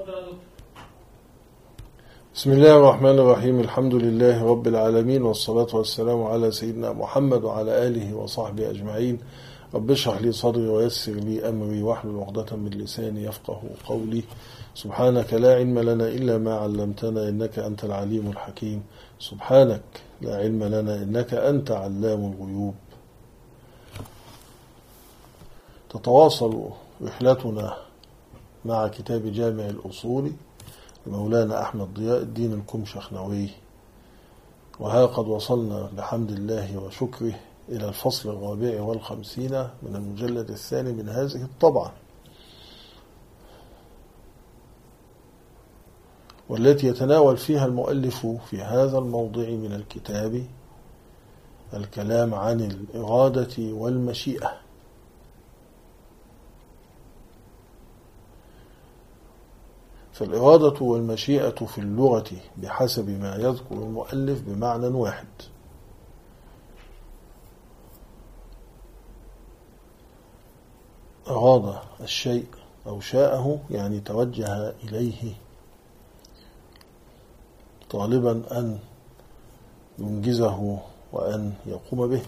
بسم الله الرحمن الرحيم. الحمد لله رب العالمين، والصلاة والسلام على سيدنا محمد وعلى آله وصحبه أجمعين. رب اشرح لي صدري ويسر لي أمري واحلل عقدة من لساني يفقه قولي. سبحانك لا علم لنا إلا ما علمتنا إنك أنت العليم الحكيم. سبحانك لا علم لنا إنك أنت علام الغيوب. تتواصل رحلتنا مع كتاب جامع الأصول لمولانا أحمد ضياء الدين الكمشخنوي، وها قد وصلنا بحمد الله وشكره إلى الفصل 54 من المجلد الثاني من هذه الطبعة، والتي يتناول فيها المؤلف في هذا الموضع من الكتاب الكلام عن الإرادة والمشيئة. فالإرادة والمشيئة في اللغة بحسب ما يذكر المؤلف بمعنى واحد، أراد الشيء أو شاءه يعني توجه إليه طالبا أن ينجزه وأن يقوم به.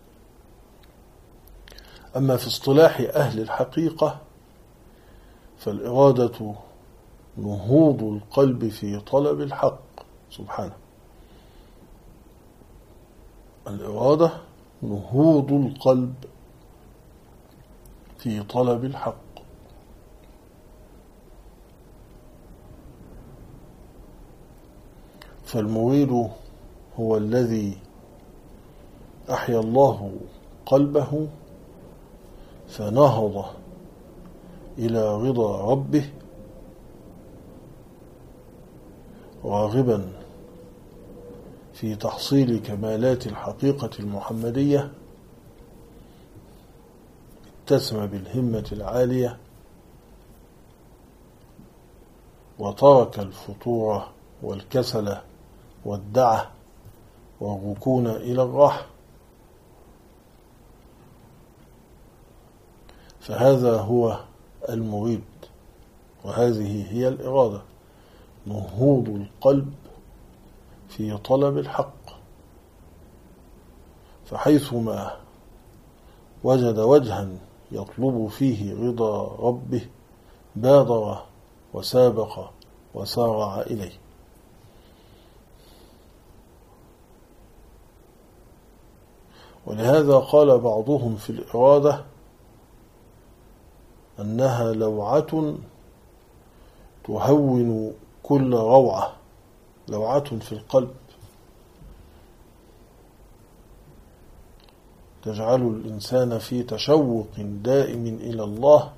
أما في اصطلاح أهل الحقيقة فالإرادة نهوض القلب في طلب الحق سبحانه. الإرادة نهوض القلب في طلب الحق، فالمريد هو الذي أحيا الله قلبه فنهض إلى رضا ربه راغبا في تحصيل كمالات الحقيقة المحمدية، اتسم بالهمة العالية وترك الفتور والكسل والدعة والركون إلى الراحة. فهذا هو المريد، وهذه هي الإرادة، نهوض القلب في طلب الحق. فحيثما وجد وجها يطلب فيه رضا ربه بادر وسابق وسارع إليه. ولهذا قال بعضهم في الإرادة أنها لوعة تهون كل روعة، لوعة في القلب تجعل الإنسان في تشوق دائم إلى الله.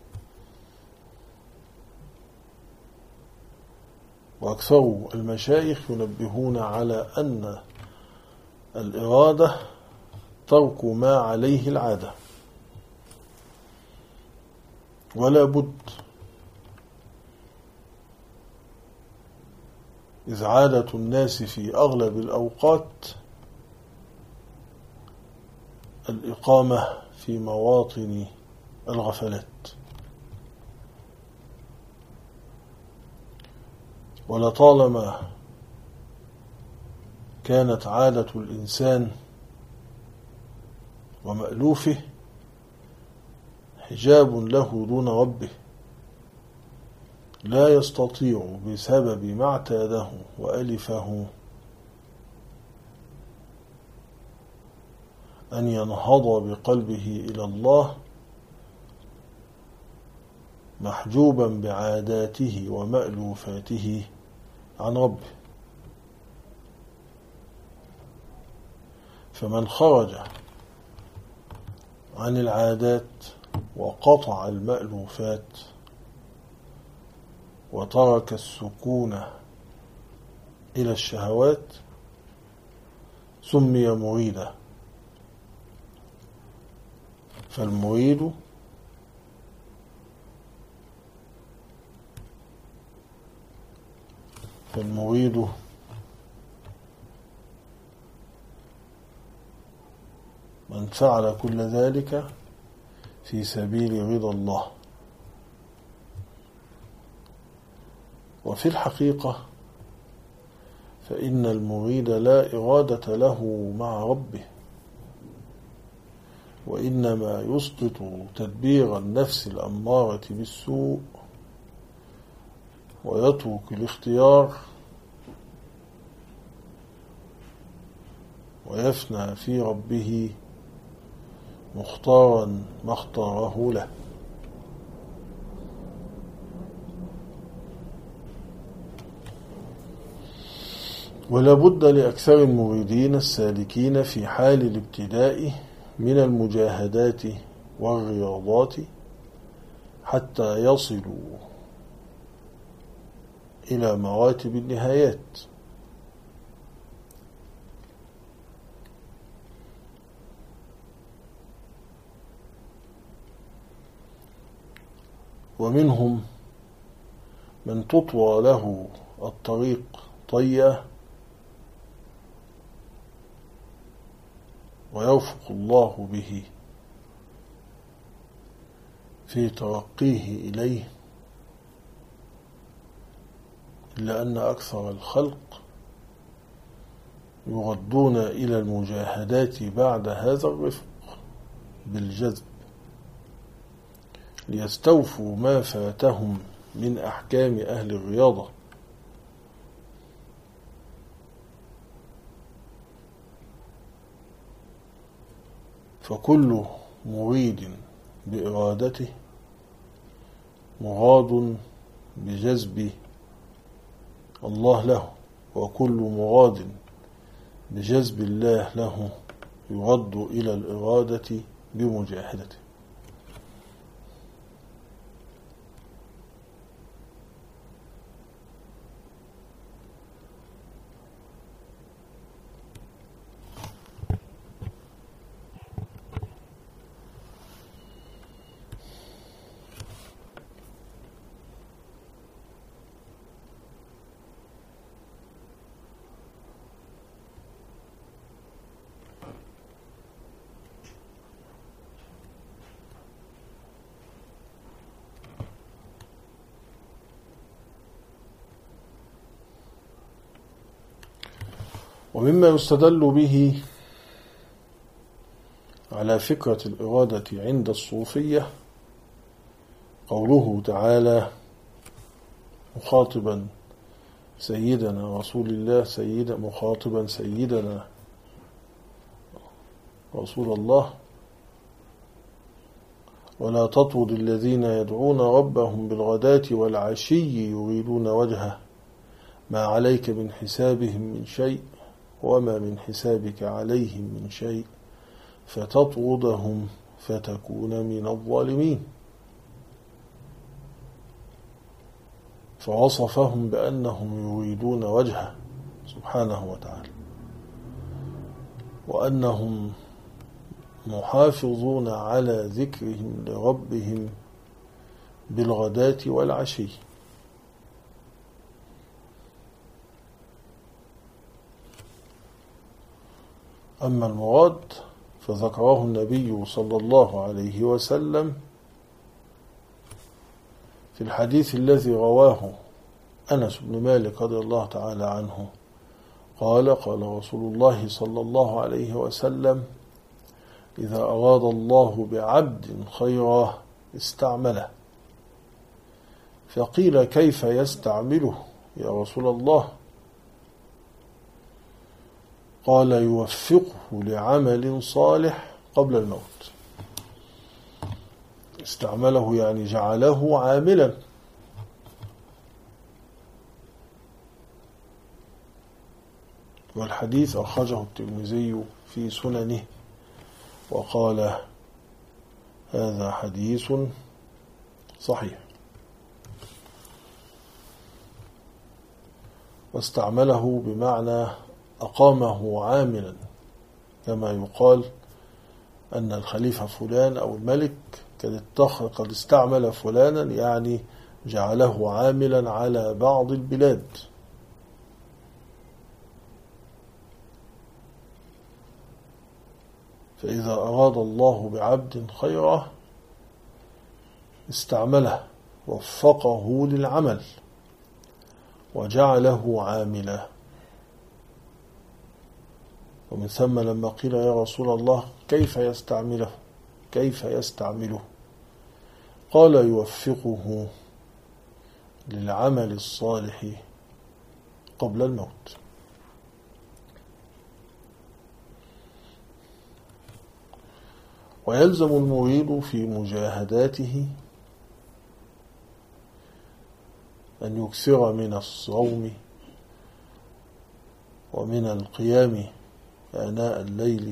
وأكثر المشايخ ينبهون على أن الإرادة ترك ما عليه العادة، ولا بد، إذ عادة الناس في أغلب الأوقات الإقامة في مواطن الغفلات. ولطالما كانت عادة الإنسان ومألوفه حجاب له دون ربه، لا يستطيع بسبب ما اعتاده وألفه أن ينهض بقلبه إلى الله، محجوبا بعاداته ومألوفاته عن ربه. فمن خرج عن العادات وقطع المألوفات وترك السكون إلى الشهوات سمي مريدا. فالمريد من فعل كل ذلك في سبيل رضا الله. وفي الحقيقة فإن المريد لا إرادة له مع ربه، وإنما يسقط تدبير النفس الأمارة بالسوء ويترك الاختيار ويفنى في ربه مختارا ما اختاره له. ولا بد لأكثر المريدين السالكين في حال الابتداء من المجاهدات والرياضات حتى يصلوا إلى مراتب النهايات. ومنهم من تطوى له الطريق طيّة ويوفق الله به في ترقيه إليه، إلا أن أكثر الخلق يردون إلى المجاهدات بعد هذا الرفق بالجذب ليستوفوا ما فاتهم من أحكام أهل الرياضة. فكل مريد بإرادته مراد بجذب الله له، وكل مراد بجذب الله له يرد إلى الإرادة بمجاهدته. ومما يستدل به على فكرة الإرادة عند الصوفية قوله تعالى مخاطبا سيدنا رسول الله مخاطبا سيدنا رسول الله: ولا تطرد الذين يدعون ربهم بالغداة والعشي يريدون وجهه ما عليك من حسابهم من شيء وما من حسابك عليهم من شيء فتطردهم فتكون من الظالمين. فوصفهم بأنهم يريدون وجهه سبحانه وتعالى، وأنهم محافظون على ذكرهم لربهم بالغداة والعشي. أما المراد فذكره النبي صلى الله عليه وسلم في الحديث الذي رواه أنس بن مالك رضي الله تعالى عنه قال: قال رسول الله صلى الله عليه وسلم: إذا أراد الله بعبد خيرا استعمله. فقيل: كيف يستعمله يا رسول الله؟ قال: يوفقه لعمل صالح قبل الموت. استعمله يعني جعله عاملا. والحديث أخرجه الترمذي في سننه وقال: هذا حديث صحيح. واستعمله بمعنى أقامه عاملا، كما يقال أن الخليفة فلان أو الملك قد استعمل فلانا، يعني جعله عاملا على بعض البلاد. فإذا أراد الله بعبد خيرا استعمله، وفقه للعمل، وجعله عاملا. ومن ثم لما قيل يا رسول الله كيف يستعمله قال يوفقه للعمل الصالح قبل الموت. ويلزم المريد في مجاهداته أن يكثر من الصوم ومن القيام آناء الليل،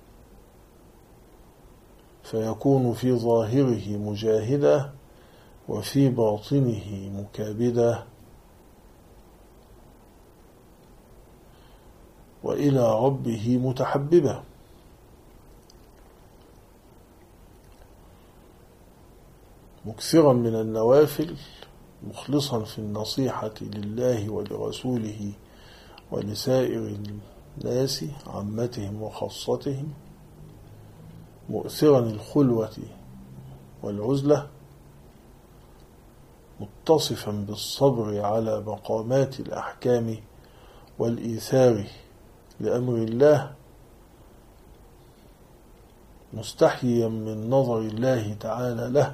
فيكون في ظاهره مجاهدا وفي باطنه مكابدا، وإلى ربه متحببا. مكثرا من النوافل، مخلصا في النصيحة لله ولرسوله ولسائر الناس عامتهم وخاصتهم، مؤثرا الخلوة والعزلة، متصفا بالصبر على مقامات الأحكام والإيثار لأمر الله، مستحيا من نظر الله تعالى له،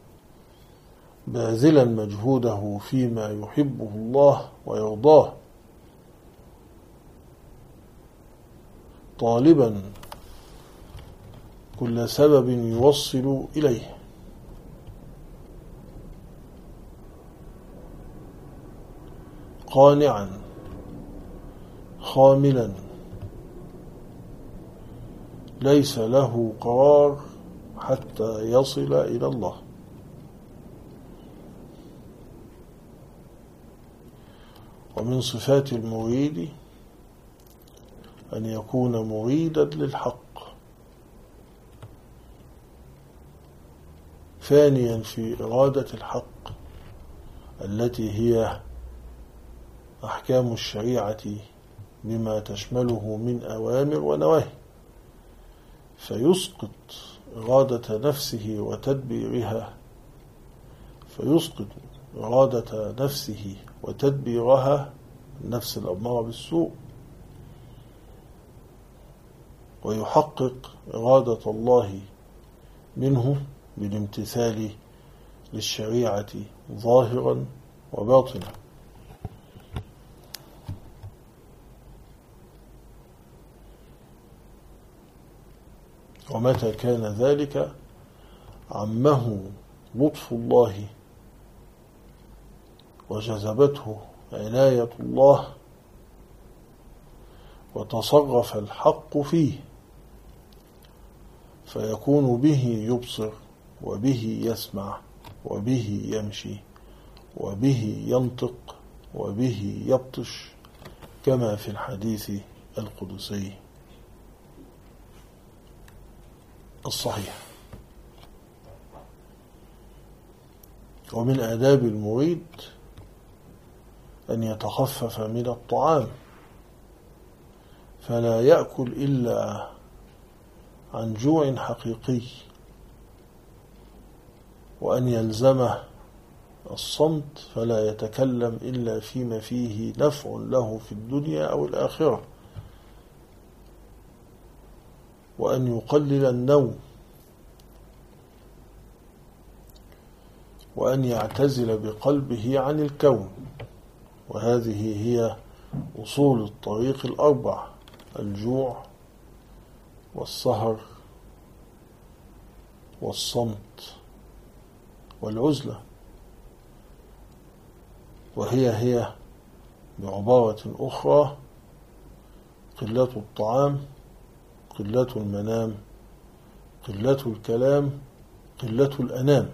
باذلا مجهوده فيما يحبه الله ويرضاه، طالبا كل سبب يوصل إليه، قانعا خاملا ليس له قرار حتى يصل إلى الله. ومن صفات المريد أن يكون مريدا للحق، فانيا في إرادة الحق التي هي أحكام الشريعة بما تشمله من أوامر ونواهي، فيسقط إرادة نفسه وتدبيرها، النفس الأمارة بالسوء، ويحقق إرادة الله منه بالامتثال للشريعة ظاهرا وباطنا. ومتى كان ذلك عمه لطف الله وجذبته عناية الله، وتصرف الحق فيه، فيكون به يبصر وبه يسمع وبه يمشي وبه ينطق وبه يبطش، كما في الحديث القدسي الصحيح. ومن آداب المريد أن يتخفف من الطعام، فلا يأكل إلا عن جوع حقيقي، وأن يلزمه الصمت فلا يتكلم إلا فيما فيه نفع له في الدنيا أو الآخرة، وأن يقلل النوم، وأن يعتزل بقلبه عن الكون. وهذه هي أصول الطريق الأربع: الجوع والسهر والصمت والعزلة. وهي بعبارة أخرى: قلة الطعام، قلة المنام، قلة الكلام، قلة الأنام.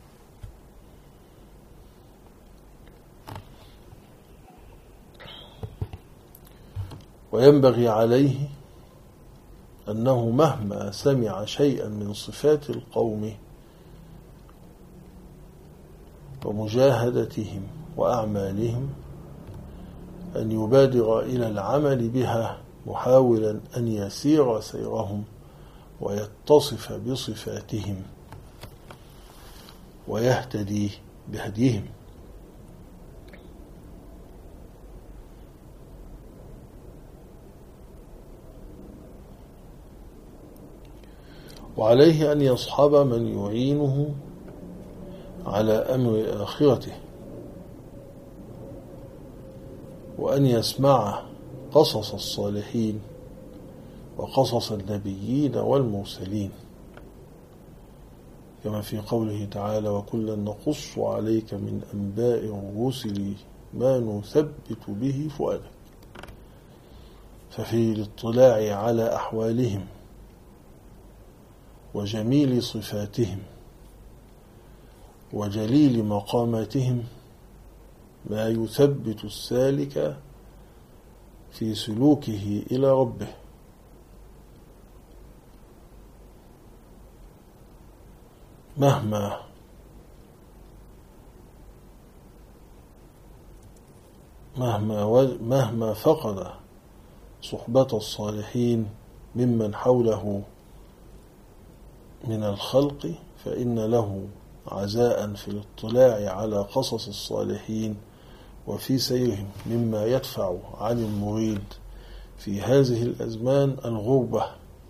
وينبغي عليه أنه مهما سمع شيئا من صفات القوم ومجاهدتهم وأعمالهم أن يبادر إلى العمل بها، محاولا أن يسير سيرهم ويتصف بصفاتهم ويهتدي بهديهم. وعليه أن يصحب من يعينه على أمر آخرته، وأن يسمع قصص الصالحين وقصص النبيين والمرسلين، كما في قوله تعالى: وكلا نقص عليك من أنباء الرسل ما نثبت به فؤادك. ففي الاطلاع على أحوالهم وجميل صفاتهم وجليل مقاماتهم ما يثبت السالك في سلوكه إلى ربه، مهما فقد صحبة الصالحين ممن حوله من الخلق، فإن له عزاء في الاطلاع على قصص الصالحين وفي سيرهم مما يدفع عن المريد في هذه الأزمان الغربة.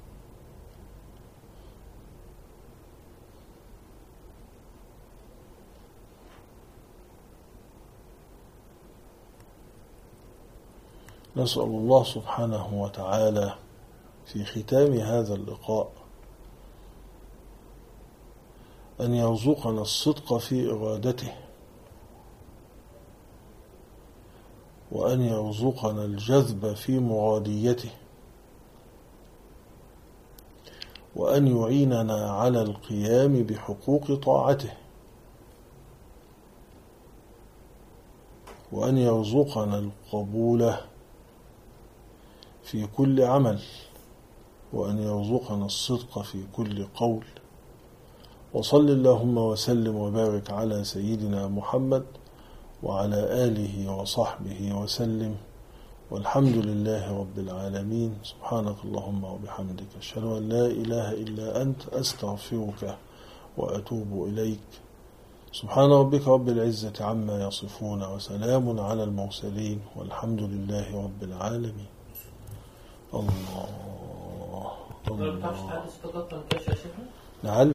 نسأل الله سبحانه وتعالى في ختام هذا اللقاء أن يرزقنا الصدق في إرادته، وأن يرزقنا الجذب في مراديته، وأن يعيننا على القيام بحقوق طاعته، وأن يرزقنا القبول في كل عمل، وأن يرزقنا الصدق في كل قول. وصل اللهم وسلم وبارك على سيدنا محمد وعلى آله وصحبه وسلم، والحمد لله رب العالمين. سبحانك اللهم وبحمدك، أشهد أن لا إله إلا أنت، أستغفرك وأتوب إليك. سبحان ربك رب العزة عما يصفون، وسلام على المرسلين، والحمد لله رب العالمين. الله الله.